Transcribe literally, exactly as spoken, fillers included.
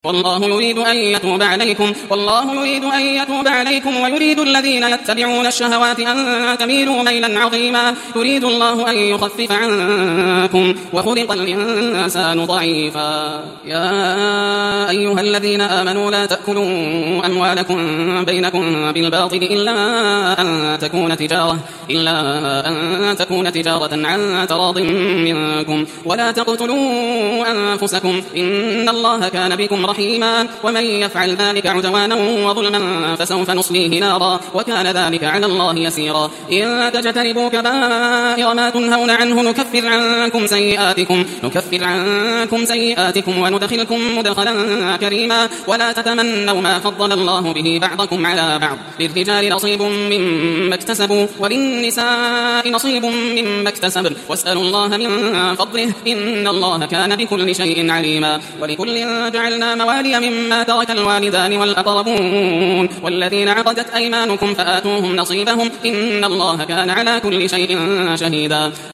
والله يريد أن يتوب عليكم والله يريد أن يتوب عليكم ويريد الذين يتبعون الشهوات أن تميلوا ميلا عظيما. يريد الله أن يخفف عنكم وخلق الإنسان ضعيفا. يا أيها الذين آمنوا لا تأكلوا أموالكم بينكم بالباطل إلا أن تكون تجارة إلا أن تكون تجارة عن تراض منكم ولا تقتلوا أنفسكم إن الله كان بكم رحيما. ومن يفعل ذلك عدوانا وظلما فسوف نصليه نارا وكان ذلك على الله يسيرا. إن تجتنبوا كبائر ما تنهون عنه نكفر عنكم سيئاتكم نكفر عنكم سيئاتكم وندخلكم مدخلا كريما. ولا تتمنوا ما فضل الله به بعضكم على بعض للرجال نصيب مما اكتسبوا وللنساء نصيب مما اكتسبن واسألوا الله من فضله إن الله كان بكل شيء عليما. ولكل جعلنا موالي مما ترك الوالدان والأقربون والذين عقدت أيمانكم فآتوهم نصيبهم إن الله كان على كل شيء شهيدا.